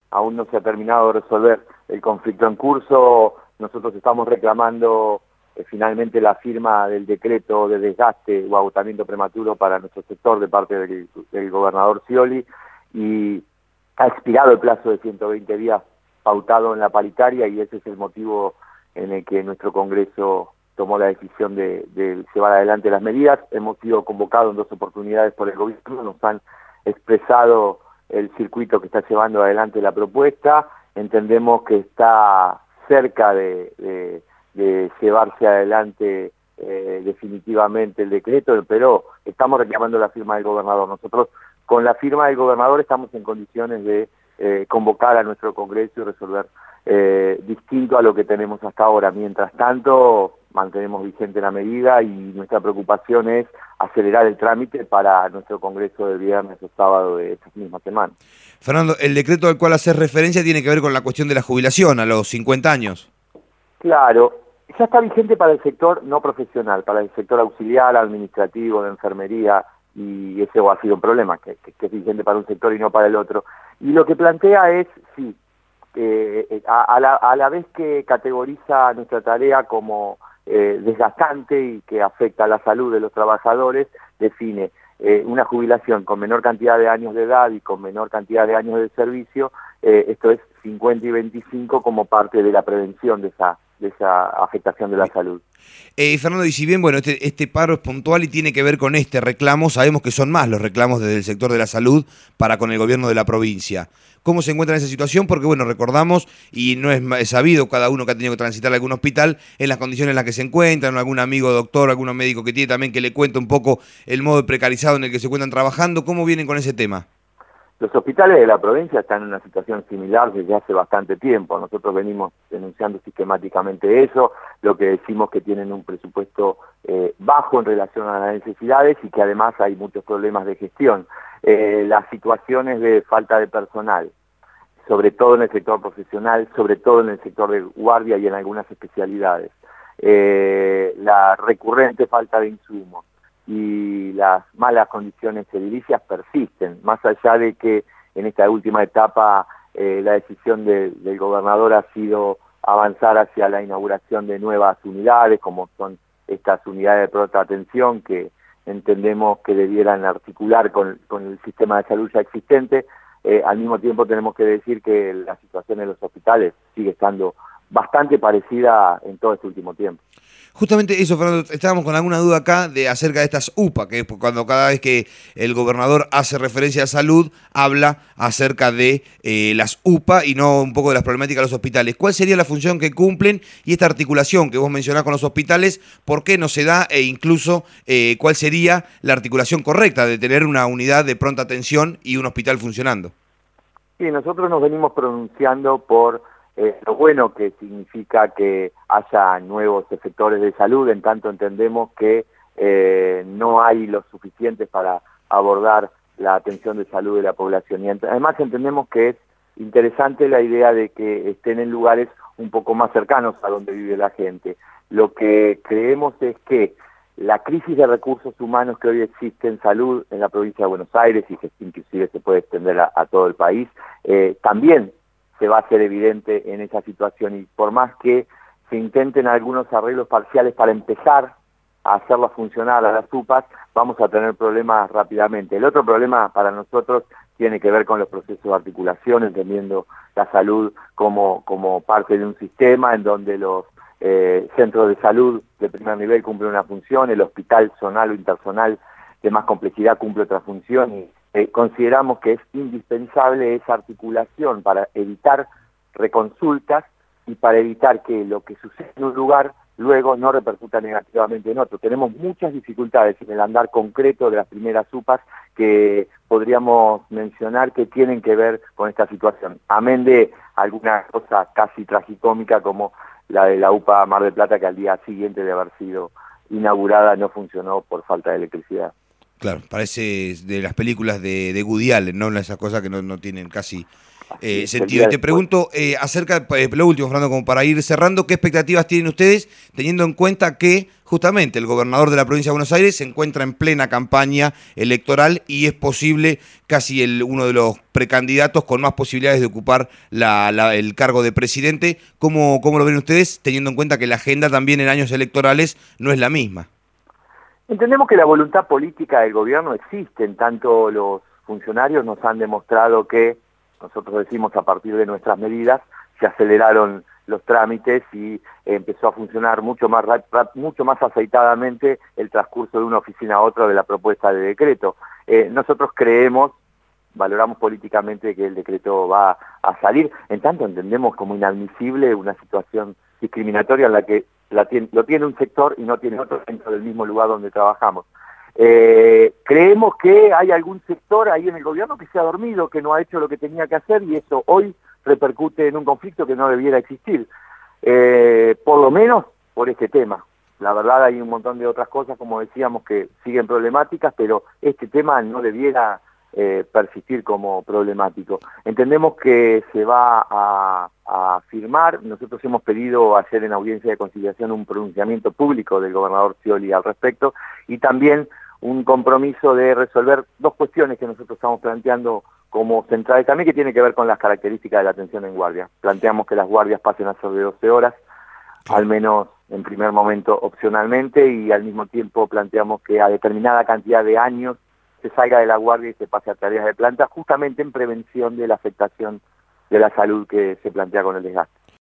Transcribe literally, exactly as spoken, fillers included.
aún no se ha terminado de resolver el conflicto en curso. Nosotros estamos reclamando eh, finalmente la firma del decreto de desgaste o agotamiento prematuro para nuestro sector de parte del, del gobernador Scioli, y ha expirado el plazo de ciento veinte días pautado en la paritaria, y ese es el motivo en el que nuestro Congreso tomó la decisión de, de llevar adelante las medidas. Hemos sido convocados en dos oportunidades por el gobierno, nos han expresado el circuito que está llevando adelante la propuesta. Entendemos que está cerca de, de, de llevarse adelante eh, definitivamente el decreto, pero estamos reclamando la firma del gobernador. Nosotros con la firma del gobernador estamos en condiciones de eh, convocar a nuestro Congreso y resolver eh, distinto a lo que tenemos hasta ahora. Mientras tanto, mantenemos vigente la medida y nuestra preocupación es acelerar el trámite para nuestro Congreso del viernes o sábado de esta misma semana. Fernando, el decreto al cual haces referencia tiene que ver con la cuestión de la jubilación a los cincuenta años. Claro, ya está vigente para el sector no profesional, para el sector auxiliar, administrativo, de enfermería, y ese ha sido un problema, que, que, que es vigente para un sector y no para el otro. Y lo que plantea es, sí, eh, a, a, la, a la vez que categoriza nuestra tarea como eh, desgastante y que afecta a la salud de los trabajadores, define eh, una jubilación con menor cantidad de años de edad y con menor cantidad de años de servicio, eh, esto es cincuenta y veinticinco, como parte de la prevención de esa, de esa afectación de la salud. Eh, Fernando, y si bien bueno, este, este paro es puntual y tiene que ver con este reclamo, sabemos que son más los reclamos desde el sector de la salud para con el gobierno de la provincia. ¿Cómo se encuentra en esa situación? Porque bueno, recordamos, y no es, es sabido, cada uno que ha tenido que transitar a algún hospital, en las condiciones en las que se encuentran, algún amigo doctor, algún médico que tiene también que le cuenta un poco el modo precarizado en el que se encuentran trabajando. ¿Cómo vienen con ese tema? Los hospitales de la provincia están en una situación similar desde hace bastante tiempo. Nosotros venimos denunciando sistemáticamente eso, lo que decimos que tienen un presupuesto eh, bajo en relación a las necesidades y que además hay muchos problemas de gestión. Eh, las situaciones de falta de personal, sobre todo en el sector profesional, sobre todo en el sector de guardia y en algunas especialidades. Eh, la recurrente falta de insumos y las malas condiciones edilicias persisten, más allá de que en esta última etapa eh, la decisión de, del gobernador ha sido avanzar hacia la inauguración de nuevas unidades, como son estas unidades de pronta atención, que entendemos que debieran articular con, con el sistema de salud ya existente. Eh, al mismo tiempo tenemos que decir que la situación en los hospitales sigue estando bastante parecida en todo este último tiempo. Justamente eso, Fernando, estábamos con alguna duda acá de acerca de estas U P A, que es cuando cada vez que el gobernador hace referencia a salud, habla acerca de eh, las U P A y no un poco de las problemáticas de los hospitales. ¿Cuál sería la función que cumplen y esta articulación que vos mencionás con los hospitales, por qué no se da e incluso eh, cuál sería la articulación correcta de tener una unidad de pronta atención y un hospital funcionando? Sí, nosotros nos venimos pronunciando por Eh, lo bueno que significa que haya nuevos sectores de salud, en tanto entendemos que eh, no hay los suficientes para abordar la atención de salud de la población. Y además entendemos que es interesante la idea de que estén en lugares un poco más cercanos a donde vive la gente. Lo que creemos es que la crisis de recursos humanos que hoy existe en salud en la provincia de Buenos Aires, y que inclusive se puede extender a, a todo el país, eh, también se va a hacer evidente en esa situación, y por más que se intenten algunos arreglos parciales para empezar a hacerlas funcionar a las U P As, vamos a tener problemas rápidamente. El otro problema para nosotros tiene que ver con los procesos de articulación, entendiendo la salud como, como parte de un sistema en donde los eh, centros de salud de primer nivel cumplen una función, el hospital zonal o interzonal de más complejidad cumple otra función, y Eh, consideramos que es indispensable esa articulación para evitar reconsultas y para evitar que lo que sucede en un lugar luego no repercuta negativamente en otro. Tenemos muchas dificultades en el andar concreto de las primeras U P As que podríamos mencionar que tienen que ver con esta situación, amén de alguna cosa casi tragicómica como la de la U P A Mar del Plata, que al día siguiente de haber sido inaugurada no funcionó por falta de electricidad. Claro, parece de las películas de, de Woody Allen, ¿no? Esas cosas que no, no tienen casi eh, Sí, el sentido. día Y te después. pregunto eh, acerca, eh, lo último, Fernando, como para ir cerrando, ¿qué expectativas tienen ustedes, teniendo en cuenta que justamente el gobernador de la provincia de Buenos Aires se encuentra en plena campaña electoral y es posible casi el, uno de los precandidatos con más posibilidades de ocupar la, la, el cargo de presidente? ¿Cómo, ¿Cómo lo ven ustedes, teniendo en cuenta que la agenda también en años electorales no es la misma? Entendemos que la voluntad política del gobierno existe, en tanto los funcionarios nos han demostrado que, nosotros decimos a partir de nuestras medidas, se aceleraron los trámites y empezó a funcionar mucho más rap, mucho más aceitadamente el transcurso de una oficina a otra de la propuesta de decreto. Eh, nosotros creemos, valoramos políticamente que el decreto va a salir, en tanto entendemos como inadmisible una situación discriminatoria en la que la tiene, lo tiene un sector y no tiene otro dentro del mismo lugar donde trabajamos. Eh, creemos que hay algún sector ahí en el gobierno que se ha dormido, que no ha hecho lo que tenía que hacer y eso hoy repercute en un conflicto que no debiera existir, eh, por lo menos por este tema. La verdad hay un montón de otras cosas, como decíamos, que siguen problemáticas, pero este tema no debiera eh, persistir como problemático. Entendemos que se va a, a firmar, nosotros hemos pedido ayer en audiencia de conciliación un pronunciamiento público del gobernador Scioli al respecto y también un compromiso de resolver dos cuestiones que nosotros estamos planteando como centrales también, que tiene que ver con las características de la atención en guardia. Planteamos que las guardias pasen a ser de doce horas, Claro. al menos en primer momento opcionalmente, y al mismo tiempo planteamos que a determinada cantidad de años se salga de la guardia y se pase a tareas de planta, justamente en prevención de la afectación de la salud que se plantea con el desgaste.